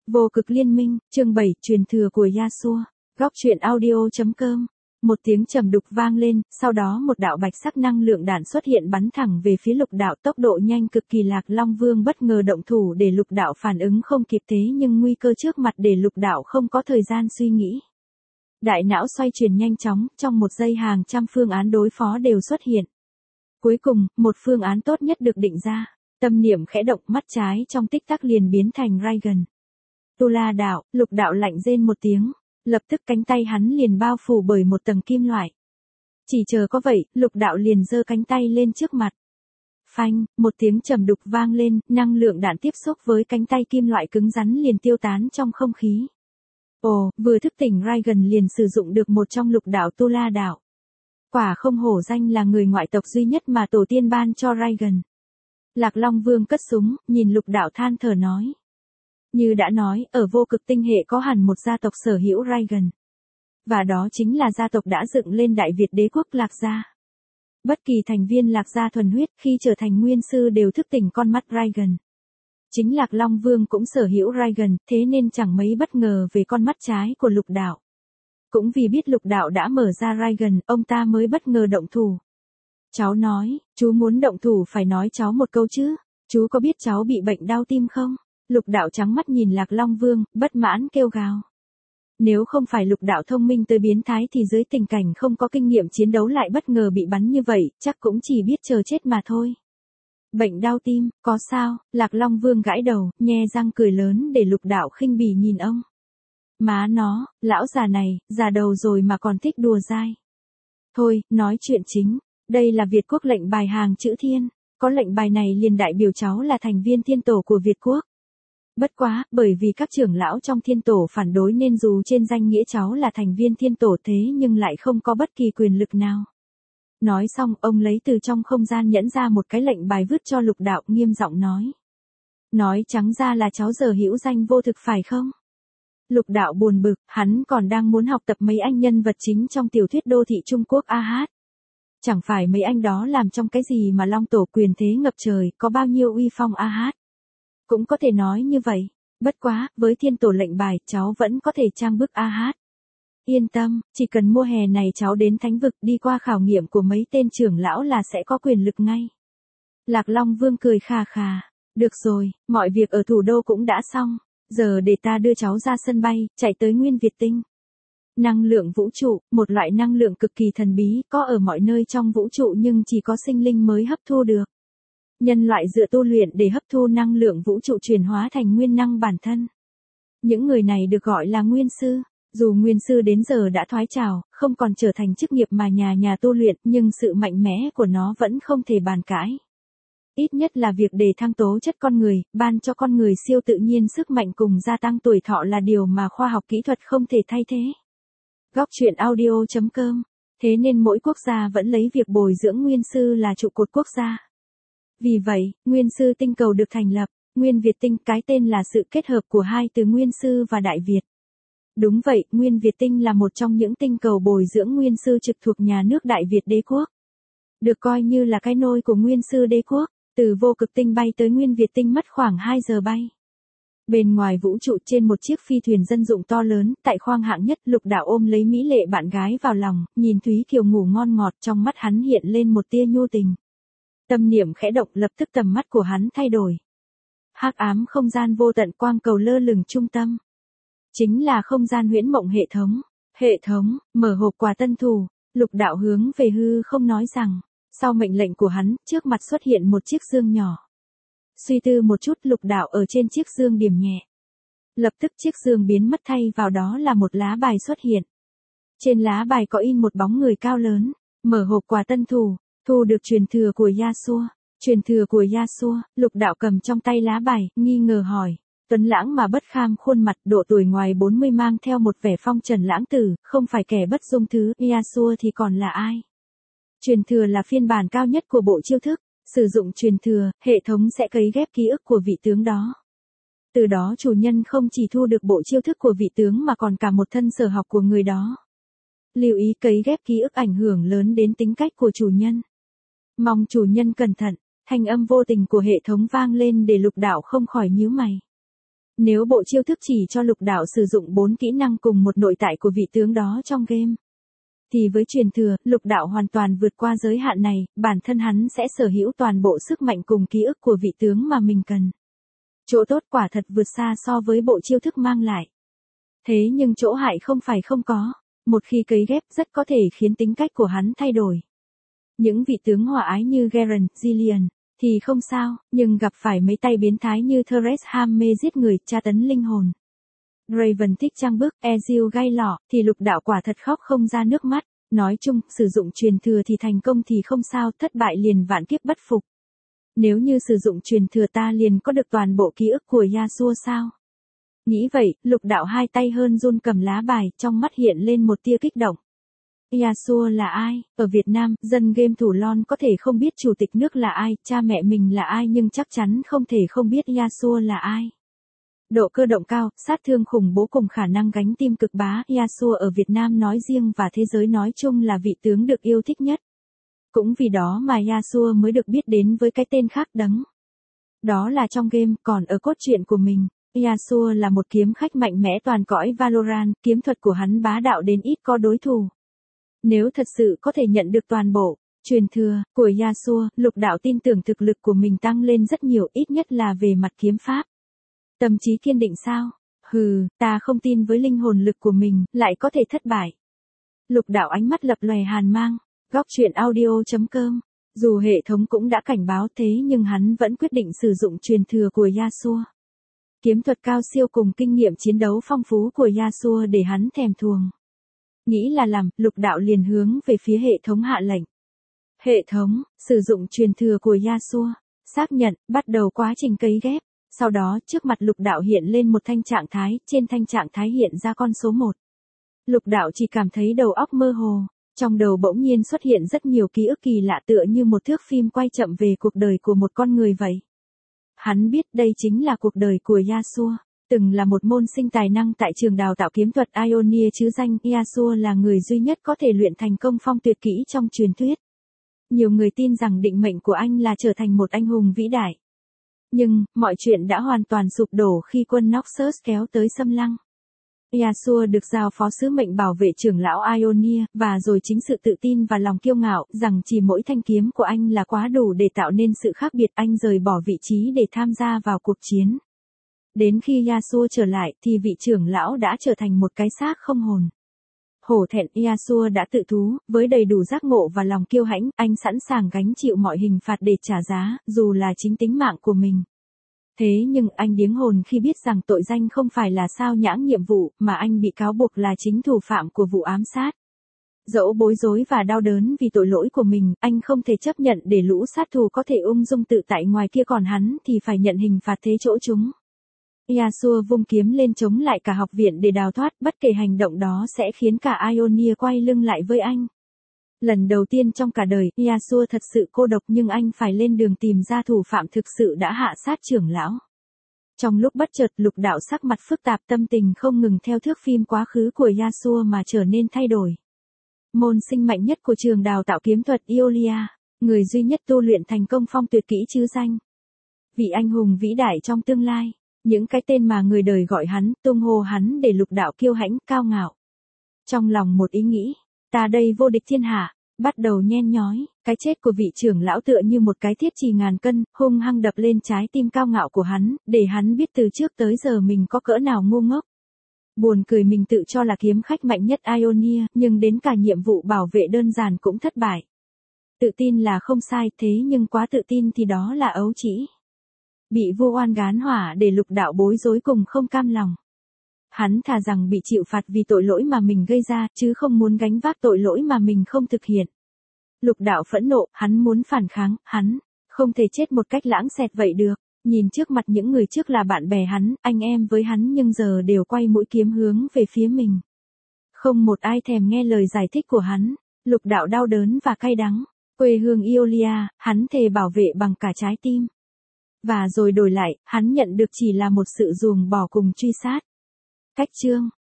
Vô cực liên minh, chương 7, truyền thừa của Yasuo. Góc truyện audio.com. Một tiếng trầm đục vang lên, sau đó một đạo bạch sắc năng lượng đạn xuất hiện bắn thẳng về phía Lục Đạo, tốc độ nhanh cực kỳ. Lạc Long Vương bất ngờ động thủ để Lục Đạo phản ứng không kịp, thế nhưng nguy cơ trước mặt để Lục Đạo không có thời gian suy nghĩ. Đại não xoay chuyển nhanh chóng, trong một giây hàng trăm phương án đối phó đều xuất hiện. Cuối cùng, một phương án tốt nhất được định ra. Tâm niệm khẽ động, mắt trái trong tích tắc liền biến thành Raigan. Tu La Đạo, Lục Đạo lạnh rên một tiếng, lập tức cánh tay hắn liền bao phủ bởi một tầng kim loại. Chỉ chờ có vậy, Lục Đạo liền giơ cánh tay lên trước mặt. Phanh, một tiếng trầm đục vang lên, năng lượng đạn tiếp xúc với cánh tay kim loại cứng rắn liền tiêu tán trong không khí. Ồ, vừa thức tỉnh Raigan liền sử dụng được một trong Lục Đạo Tu La Đạo. Quả không hổ danh là người ngoại tộc duy nhất mà tổ tiên ban cho Raigan. Lạc Long Vương cất súng, nhìn Lục Đạo than thở nói. Như đã nói, ở vô cực tinh hệ có hẳn một gia tộc sở hữu Raigan. Và đó chính là gia tộc đã dựng lên Đại Việt đế quốc Lạc Gia. Bất kỳ thành viên Lạc Gia thuần huyết khi trở thành nguyên sư đều thức tỉnh con mắt Raigan. Chính Lạc Long Vương cũng sở hữu Raigan, thế nên chẳng mấy bất ngờ về con mắt trái của Lục Đạo. Cũng vì biết Lục Đạo đã mở ra Raigan, ông ta mới bất ngờ động thủ. Cháu nói, chú muốn động thủ phải nói cháu một câu chứ, chú có biết cháu bị bệnh đau tim không? Lục Đạo trắng mắt nhìn Lạc Long Vương, bất mãn kêu gào. Nếu không phải Lục Đạo thông minh tới biến thái thì dưới tình cảnh không có kinh nghiệm chiến đấu lại bất ngờ bị bắn như vậy, chắc cũng chỉ biết chờ chết mà thôi. Bệnh đau tim, có sao? Lạc Long Vương gãi đầu, nhe răng cười lớn để Lục Đạo khinh bỉ nhìn ông. Má nó, lão già này, già đầu rồi mà còn thích đùa dai. Thôi, nói chuyện chính, đây là Việt quốc lệnh bài hàng chữ thiên, có lệnh bài này liền đại biểu cháu là thành viên thiên tổ của Việt quốc. Bất quá, bởi vì các trưởng lão trong thiên tổ phản đối nên dù trên danh nghĩa cháu là thành viên thiên tổ thế nhưng lại không có bất kỳ quyền lực nào. Nói xong, ông lấy từ trong không gian nhẫn ra một cái lệnh bài vứt cho Lục Đạo, nghiêm giọng nói. Nói trắng ra là cháu giờ hữu danh vô thực phải không? Lục Đạo buồn bực, hắn còn đang muốn học tập mấy anh nhân vật chính trong tiểu thuyết đô thị Trung Quốc AH. Chẳng phải mấy anh đó làm trong cái gì mà long tổ quyền thế ngập trời, có bao nhiêu uy phong AH. Cũng có thể nói như vậy, bất quá, với thiên tổ lệnh bài, cháu vẫn có thể trang bức AH. Yên tâm, chỉ cần mùa hè này cháu đến thánh vực đi qua khảo nghiệm của mấy tên trưởng lão là sẽ có quyền lực ngay. Lạc Long Vương cười khà khà, được rồi, mọi việc ở thủ đô cũng đã xong, giờ để ta đưa cháu ra sân bay, chạy tới Nguyên Việt Tinh. Năng lượng vũ trụ, một loại năng lượng cực kỳ thần bí, có ở mọi nơi trong vũ trụ nhưng chỉ có sinh linh mới hấp thu được. Nhân loại dựa tu luyện để hấp thu năng lượng vũ trụ chuyển hóa thành nguyên năng bản thân. Những người này được gọi là nguyên sư. Dù nguyên sư đến giờ đã thoái trào, không còn trở thành chức nghiệp mà nhà tu luyện, nhưng sự mạnh mẽ của nó vẫn không thể bàn cãi. Ít nhất là việc đề thăng tố chất con người, ban cho con người siêu tự nhiên sức mạnh cùng gia tăng tuổi thọ là điều mà khoa học kỹ thuật không thể thay thế. Góc truyện audio.com. Thế nên mỗi quốc gia vẫn lấy việc bồi dưỡng nguyên sư là trụ cột quốc gia. Vì vậy, Nguyên sư tinh cầu được thành lập, Nguyên Việt Tinh, cái tên là sự kết hợp của hai từ Nguyên sư và Đại Việt. Đúng vậy, Nguyên Việt Tinh là một trong những tinh cầu bồi dưỡng nguyên sư trực thuộc nhà nước Đại Việt đế quốc. Được coi như là cái nôi của nguyên sư đế quốc, từ vô cực tinh bay tới Nguyên Việt Tinh mất khoảng 2 giờ bay. Bên ngoài vũ trụ trên một chiếc phi thuyền dân dụng to lớn, tại khoang hạng nhất, Lục Đạo ôm lấy mỹ lệ bạn gái vào lòng, nhìn Thúy Kiều ngủ ngon ngọt, trong mắt hắn hiện lên một tia nhu tình. Tâm niệm khẽ động, lập tức tầm mắt của hắn thay đổi. Hắc ám không gian vô tận, quang cầu lơ lửng trung tâm. Chính là không gian huyễn mộng hệ thống. Hệ thống, mở hộp quà tân thủ, Lục Đạo hướng về hư không nói rằng, sau mệnh lệnh của hắn, trước mặt xuất hiện một chiếc dương nhỏ. Suy tư một chút, Lục Đạo ở trên chiếc dương điểm nhẹ. Lập tức chiếc dương biến mất, thay vào đó là một lá bài xuất hiện. Trên lá bài có in một bóng người cao lớn, mở hộp quà tân thủ. Thu được truyền thừa của Yasuo. Truyền thừa của Yasuo, Lục Đạo cầm trong tay lá bài, nghi ngờ hỏi. Tuấn lãng mà bất kham khuôn mặt, độ tuổi ngoài 40 mang theo một vẻ phong trần lãng tử, không phải kẻ bất dung thứ, Yasuo thì còn là ai? Truyền thừa là phiên bản cao nhất của bộ chiêu thức, sử dụng truyền thừa, hệ thống sẽ cấy ghép ký ức của vị tướng đó. Từ đó chủ nhân không chỉ thu được bộ chiêu thức của vị tướng mà còn cả một thân sở học của người đó. Lưu ý cấy ghép ký ức ảnh hưởng lớn đến tính cách của chủ nhân. Mong chủ nhân cẩn thận, thanh âm vô tình của hệ thống vang lên để Lục Đạo không khỏi nhíu mày. Nếu bộ chiêu thức chỉ cho lục đạo sử dụng 4 kỹ năng cùng một nội tại của vị tướng đó trong game, thì với truyền thừa, lục đạo hoàn toàn vượt qua giới hạn này, bản thân hắn sẽ sở hữu toàn bộ sức mạnh cùng ký ức của vị tướng mà mình cần. Chỗ tốt quả thật vượt xa so với bộ chiêu thức mang lại. Thế nhưng chỗ hại không phải không có, một khi cấy ghép rất có thể khiến tính cách của hắn thay đổi. Những vị tướng hòa ái như Garen, Jillian thì không sao, nhưng gặp phải mấy tay biến thái như Thresh ham mê giết người, tra tấn linh hồn. Raven thích trang bức, Ezreal gai lọ, thì lục đạo quả thật khóc không ra nước mắt. Nói chung, sử dụng truyền thừa thì thành công thì không sao, thất bại liền vạn kiếp bất phục. Nếu như sử dụng truyền thừa ta liền có được toàn bộ ký ức của Yasuo sao? Nghĩ vậy, lục đạo hai tay hơn run cầm lá bài, trong mắt hiện lên một tia kích động. Yasuo là ai? Ở Việt Nam, dân game thủ lon có thể không biết chủ tịch nước là ai, cha mẹ mình là ai nhưng chắc chắn không thể không biết Yasuo là ai. Độ cơ động cao, sát thương khủng bố cùng khả năng gánh team cực bá, Yasuo ở Việt Nam nói riêng và thế giới nói chung là vị tướng được yêu thích nhất. Cũng vì đó mà Yasuo mới được biết đến với cái tên khác đấng. Đó là trong game, còn ở cốt truyện của mình, Yasuo là một kiếm khách mạnh mẽ toàn cõi Valorant, kiếm thuật của hắn bá đạo đến ít có đối thủ. Nếu thật sự có thể nhận được toàn bộ truyền thừa của Yasuo, lục đạo tin tưởng thực lực của mình tăng lên rất nhiều, ít nhất là về mặt kiếm pháp. Tâm trí kiên định sao? Hừ, ta không tin với linh hồn lực của mình, lại có thể thất bại. Lục đạo ánh mắt lập lòe hàn mang. Góc truyện audio.com. Dù hệ thống cũng đã cảnh báo thế nhưng hắn vẫn quyết định sử dụng truyền thừa của Yasuo. Kiếm thuật cao siêu cùng kinh nghiệm chiến đấu phong phú của Yasuo để hắn thèm thuồng. Nghĩ là làm, lục đạo liền hướng về phía hệ thống hạ lệnh. Hệ thống, sử dụng truyền thừa của Yasuo. Xác nhận, bắt đầu quá trình cấy ghép. Sau đó, trước mặt lục đạo hiện lên một thanh trạng thái, trên thanh trạng thái hiện ra con số 1. Lục đạo chỉ cảm thấy đầu óc mơ hồ, trong đầu bỗng nhiên xuất hiện rất nhiều ký ức kỳ lạ tựa như một thước phim quay chậm về cuộc đời của một con người vậy. Hắn biết đây chính là cuộc đời của Yasuo, từng là một môn sinh tài năng tại trường đào tạo kiếm thuật Ionia chứ danh, Yasuo là người duy nhất có thể luyện thành công phong tuyệt kỹ trong truyền thuyết. Nhiều người tin rằng định mệnh của anh là trở thành một anh hùng vĩ đại. Nhưng, mọi chuyện đã hoàn toàn sụp đổ khi quân Noxus kéo tới xâm lăng. Yasuo được giao phó sứ mệnh bảo vệ trưởng lão Ionia, và rồi chính sự tự tin và lòng kiêu ngạo rằng chỉ mỗi thanh kiếm của anh là quá đủ để tạo nên sự khác biệt, anh rời bỏ vị trí để tham gia vào cuộc chiến. Đến khi Yasuo trở lại thì vị trưởng lão đã trở thành một cái xác không hồn. Hổ thẹn, Yasuo đã tự thú, với đầy đủ giác ngộ và lòng kiêu hãnh, anh sẵn sàng gánh chịu mọi hình phạt để trả giá, dù là chính tính mạng của mình. Thế nhưng anh điếng hồn khi biết rằng tội danh không phải là sao nhãng nhiệm vụ, mà anh bị cáo buộc là chính thủ phạm của vụ ám sát. Dẫu bối rối và đau đớn vì tội lỗi của mình, anh không thể chấp nhận để lũ sát thủ có thể ung dung tự tại ngoài kia, còn hắn thì phải nhận hình phạt thế chỗ chúng. Yasuo vung kiếm lên chống lại cả học viện để đào thoát, bất kể hành động đó sẽ khiến cả Ionia quay lưng lại với anh. Lần đầu tiên trong cả đời, Yasuo thật sự cô độc nhưng anh phải lên đường tìm ra thủ phạm thực sự đã hạ sát trưởng lão. Trong lúc bất chợt, lục đạo sắc mặt phức tạp, tâm tình không ngừng theo thước phim quá khứ của Yasuo mà trở nên thay đổi. Môn sinh mạnh nhất của trường đào tạo kiếm thuật Iolia, người duy nhất tu luyện thành công phong tuyệt kỹ chứ danh. Vị anh hùng vĩ đại trong tương lai. Những cái tên mà người đời gọi hắn, tung hô hắn để lục đạo kiêu hãnh, cao ngạo. Trong lòng một ý nghĩ, ta đây vô địch thiên hạ, bắt đầu nhen nhói, cái chết của vị trưởng lão tựa như một cái thiết chì ngàn cân, hung hăng đập lên trái tim cao ngạo của hắn, để hắn biết từ trước tới giờ mình có cỡ nào ngu ngốc. Buồn cười, mình tự cho là kiếm khách mạnh nhất Ionia, nhưng đến cả nhiệm vụ bảo vệ đơn giản cũng thất bại. Tự tin là không sai, thế nhưng quá tự tin thì đó là ấu trĩ. Bị vô oan gán hỏa để lục đạo bối rối cùng không cam lòng. Hắn thà rằng bị chịu phạt vì tội lỗi mà mình gây ra, chứ không muốn gánh vác tội lỗi mà mình không thực hiện. Lục đạo phẫn nộ, hắn muốn phản kháng, hắn không thể chết một cách lãng xẹt vậy được. Nhìn trước mặt những người trước là bạn bè hắn, anh em với hắn nhưng giờ đều quay mũi kiếm hướng về phía mình. Không một ai thèm nghe lời giải thích của hắn. Lục đạo đau đớn và cay đắng. Quê hương Iolia, hắn thề bảo vệ bằng cả trái tim. Và rồi đổi lại, hắn nhận được chỉ là một sự ruồng bỏ cùng truy sát. Cách chương